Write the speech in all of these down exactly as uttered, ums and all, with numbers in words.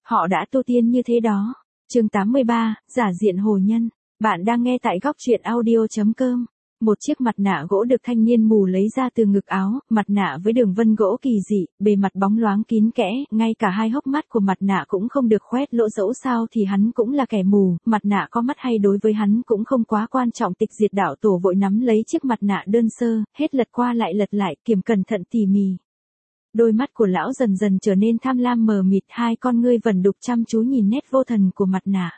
Họ đã tu tiên như thế đó. Chương tám mươi ba, giả diện hồ nhân. Bạn đang nghe tại góc truyện audio chấm com. Một chiếc mặt nạ gỗ được thanh niên mù lấy ra từ ngực áo, mặt nạ với đường vân gỗ kỳ dị, bề mặt bóng loáng kín kẽ, ngay cả hai hốc mắt của mặt nạ cũng không được khoét lỗ, dẫu sao thì hắn cũng là kẻ mù, mặt nạ có mắt hay đối với hắn cũng không quá quan trọng. Tịch Diệt đạo tổ vội nắm lấy chiếc mặt nạ đơn sơ, hết lật qua lại lật lại, kiểm cẩn thận tỉ mỉ. Đôi mắt của lão dần dần trở nên tham lam mờ mịt, hai con ngươi vẩn đục chăm chú nhìn nét vô thần của mặt nạ.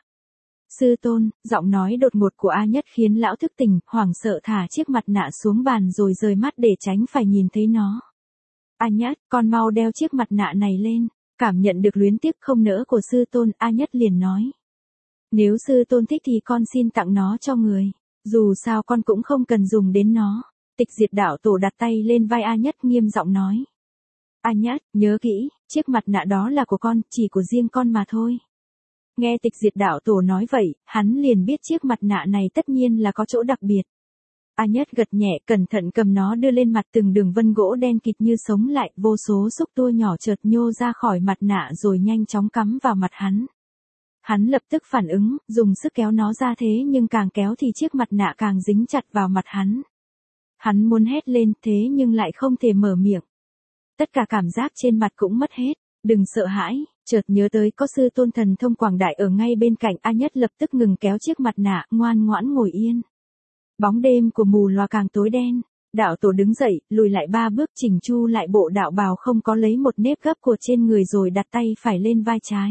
Sư tôn, giọng nói đột ngột của A Nhất khiến lão thức tỉnh, hoảng sợ thả chiếc mặt nạ xuống bàn rồi rời mắt để tránh phải nhìn thấy nó. A Nhất, con mau đeo chiếc mặt nạ này lên. Cảm nhận được luyến tiếc không nỡ của sư tôn, A Nhất liền nói. Nếu sư tôn thích thì con xin tặng nó cho người. Dù sao con cũng không cần dùng đến nó. Tịch Diệt đạo tổ đặt tay lên vai A Nhất nghiêm giọng nói. A Nhất, nhớ kỹ, chiếc mặt nạ đó là của con, chỉ của riêng con mà thôi. Nghe Tịch Diệt đạo tổ nói vậy, hắn liền biết chiếc mặt nạ này tất nhiên là có chỗ đặc biệt. A Nhất gật nhẹ, cẩn thận cầm nó đưa lên mặt, từng đường vân gỗ đen kịt như sống lại, vô số xúc tua nhỏ chợt nhô ra khỏi mặt nạ rồi nhanh chóng cắm vào mặt hắn. Hắn lập tức phản ứng, dùng sức kéo nó ra, thế nhưng càng kéo thì chiếc mặt nạ càng dính chặt vào mặt hắn. Hắn muốn hét lên thế nhưng lại không thể mở miệng. Tất cả cảm giác trên mặt cũng mất hết. Đừng sợ hãi, chợt nhớ tới có sư tôn thần thông quảng đại ở ngay bên cạnh, A Nhất lập tức ngừng kéo chiếc mặt nạ, ngoan ngoãn ngồi yên. Bóng đêm của mù loa càng tối đen, đạo tổ đứng dậy, lùi lại ba bước, chỉnh chu lại bộ đạo bào không có lấy một nếp gấp của trên người rồi đặt tay phải lên vai trái.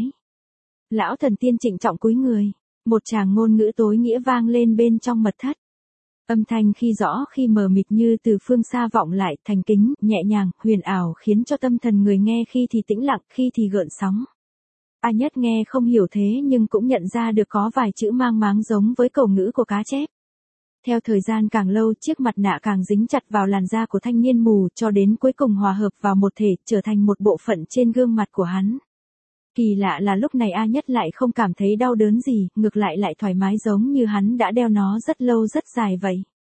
Lão thần tiên trịnh trọng cúi người, một tràng ngôn ngữ tối nghĩa vang lên bên trong mật thất. Âm thanh khi rõ khi mờ mịt như từ phương xa vọng lại, thành kính, nhẹ nhàng, huyền ảo, khiến cho tâm thần người nghe khi thì tĩnh lặng, khi thì gợn sóng. A Nhất nghe không hiểu thế nhưng cũng nhận ra được có vài chữ mang máng giống với cầu ngữ của cá chép. Theo thời gian càng lâu, chiếc mặt nạ càng dính chặt vào làn da của thanh niên mù, cho đến cuối cùng hòa hợp vào một thể, trở thành một bộ phận trên gương mặt của hắn. Kỳ lạ là lúc này A Nhất lại không cảm thấy đau đớn gì, ngược lại lại thoải mái giống như hắn đã đeo nó rất lâu rất dài vậy.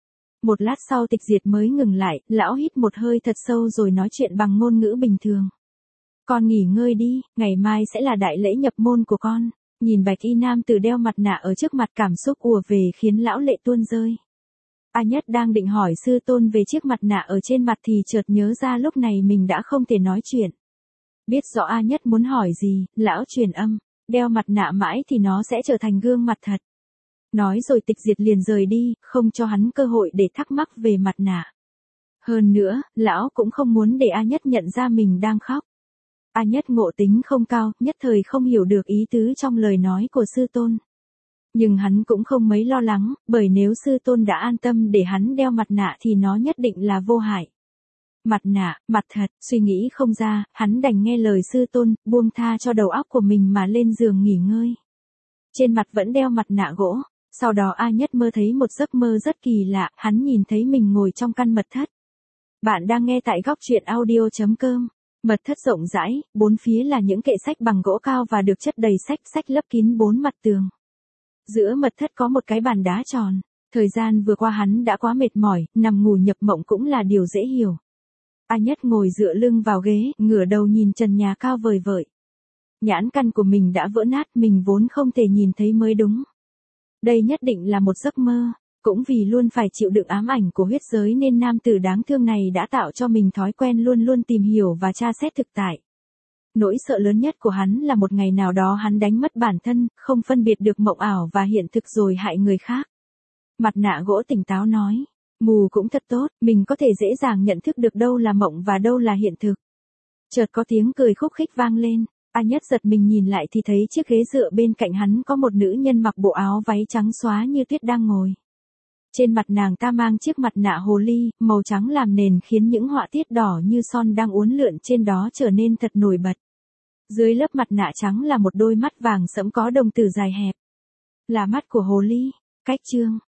Một lát sau Tịch Diệt mới ngừng lại, lão hít một hơi thật sâu rồi nói chuyện bằng ngôn ngữ bình thường. Con nghỉ ngơi đi, ngày mai sẽ là đại lễ nhập môn của con. Nhìn bạch y nam tử đeo mặt nạ ở trước mặt, cảm xúc ùa về khiến lão lệ tuôn rơi. A Nhất đang định hỏi sư tôn về chiếc mặt nạ ở trên mặt thì chợt nhớ ra lúc này mình đã không thể nói chuyện. Biết rõ A Nhất muốn hỏi gì, lão truyền âm, đeo mặt nạ mãi thì nó sẽ trở thành gương mặt thật. Nói rồi Tịch Diệt liền rời đi, không cho hắn cơ hội để thắc mắc về mặt nạ. Hơn nữa, lão cũng không muốn để A Nhất nhận ra mình đang khóc. A Nhất ngộ tính không cao, nhất thời không hiểu được ý tứ trong lời nói của sư tôn. Nhưng hắn cũng không mấy lo lắng, bởi nếu sư tôn đã an tâm để hắn đeo mặt nạ thì nó nhất định là vô hại. Mặt nạ, mặt thật, suy nghĩ không ra, hắn đành nghe lời sư tôn, buông tha cho đầu óc của mình mà lên giường nghỉ ngơi. Trên mặt vẫn đeo mặt nạ gỗ, sau đó A Nhất mơ thấy một giấc mơ rất kỳ lạ, hắn nhìn thấy mình ngồi trong căn mật thất. Bạn đang nghe tại góc truyện audio chấm com. Mật thất rộng rãi, bốn phía là những kệ sách bằng gỗ cao và được chất đầy sách, sách lấp kín bốn mặt tường. Giữa mật thất có một cái bàn đá tròn, thời gian vừa qua hắn đã quá mệt mỏi, nằm ngủ nhập mộng cũng là điều dễ hiểu. A Nhất ngồi dựa lưng vào ghế, ngửa đầu nhìn trần nhà cao vời vợi. Nhãn căn của mình đã vỡ nát, mình vốn không thể nhìn thấy mới đúng. Đây nhất định là một giấc mơ, cũng vì luôn phải chịu đựng ám ảnh của huyết giới nên nam tử đáng thương này đã tạo cho mình thói quen luôn luôn tìm hiểu và tra xét thực tại. Nỗi sợ lớn nhất của hắn là một ngày nào đó hắn đánh mất bản thân, không phân biệt được mộng ảo và hiện thực rồi hại người khác. Mặt nạ gỗ tỉnh táo nói. Mù cũng thật tốt, mình có thể dễ dàng nhận thức được đâu là mộng và đâu là hiện thực. Chợt có tiếng cười khúc khích vang lên, A Nhất giật mình nhìn lại thì thấy chiếc ghế dựa bên cạnh hắn có một nữ nhân mặc bộ áo váy trắng xóa như tuyết đang ngồi. Trên mặt nàng ta mang chiếc mặt nạ hồ ly, màu trắng làm nền khiến những họa tiết đỏ như son đang uốn lượn trên đó trở nên thật nổi bật. Dưới lớp mặt nạ trắng là một đôi mắt vàng sẫm có đồng tử dài hẹp. Là mắt của hồ ly. Cách chương